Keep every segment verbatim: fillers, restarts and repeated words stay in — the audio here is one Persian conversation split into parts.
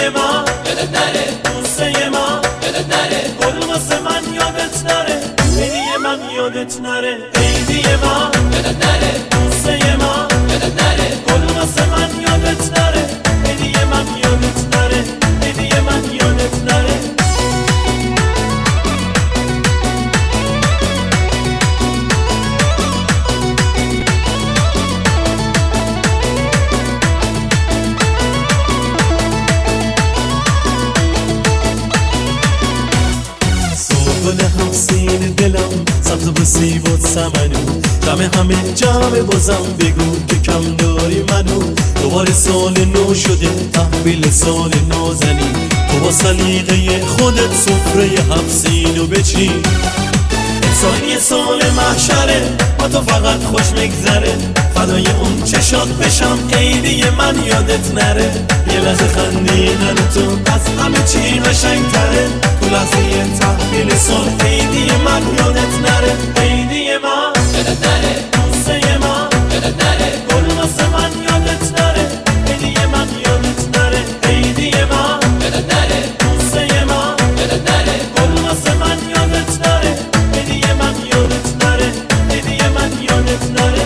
ما یادت نره، بوسه ما یادت نره، گل واسه من یادت نره، عیدی من یادت نره، عیدی ما یادت نره، بوسه ما یادت نره، گل واسه من یادت نره، عیدی من یادت نره، عیدی من یادت نره. گل همسین دلم سبز و سیب و سمنو، دم همه جمع بازم بگو که کم داری منو. دوباره سال نو شده تحویل سال نازنی، تو با سلیقه خودت سفره همسینو بچین. امسال یه سال محشره با تو فقط خوش میگذره، فدای اون چشات بشم عیدی من یادت نره. یه لحظه خندیدن تو از همه چی قشنگ‌تره، تو لحظه تحویل سال عیدی من یادت نره، عیدی ما یادت نره، بوسه ما یادت نره، گل واسه من یادت نره، عیدی من یادت نره، عیدی ما یادت نره، بوسه ما یادت نره، گل واسه من یادت نره، عیدی من یادت نره، عیدی من یادت نره.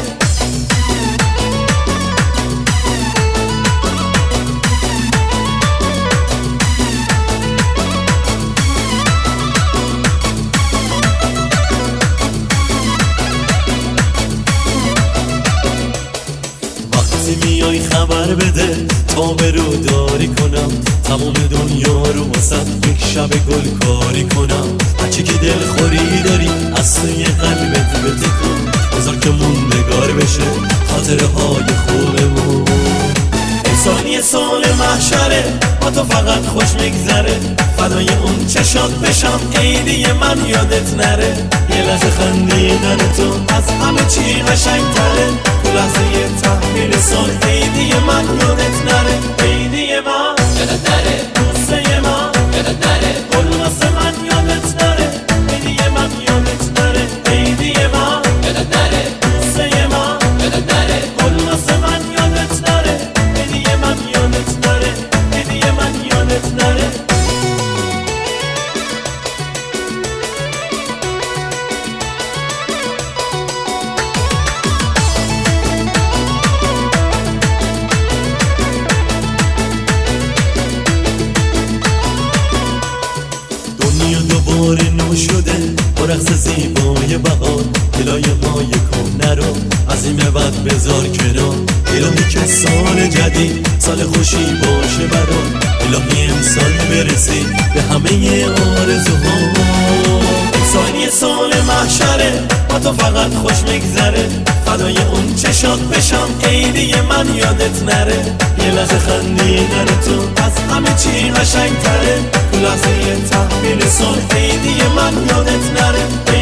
میای خبر بده تا برو داری کنم، تمام دنیا رو واسه یک شب گل کاری کنم. هرچی که دل خوری داری از توی قلبت بتکن، بذار که موندگار بشه خاطره های خوبمون. امسال یه سال محشره با تو فقط خوش میگذره، فدای اون چشات بشم عیدی من یادت نره. یه لحظه خندیدن تو از همه چی قشنگ‌تره، تو لحظه تحویل سال عیدی من یادت نره، عیدی ما یادت نره، بوسه ما یادت نره، گل واسه من یادت نره، عیدی من یادت نره، عیدی ما یادت نره، بوسه ما یادت نره، گل واسه من یادت نره، عیدی من یادت نره، عیدی من یادت نره. دنیا دوباره نو شده با رقص زیبای بهار، دلایه های کهنه رو از این به بعد بذار کنار. الهی که سال جدید سال خوشی باشه برات، الهی امسال برسی به همه آرزوها. امسال یه سال محشره با تو فقط خوش میگذره، فدای اون چشات بشم عیدی من یادت نره. یه لحظه خندیدن تو از همه چی قشنگ‌تره، تو لحظه تحویل سال عیدی من یادت نره.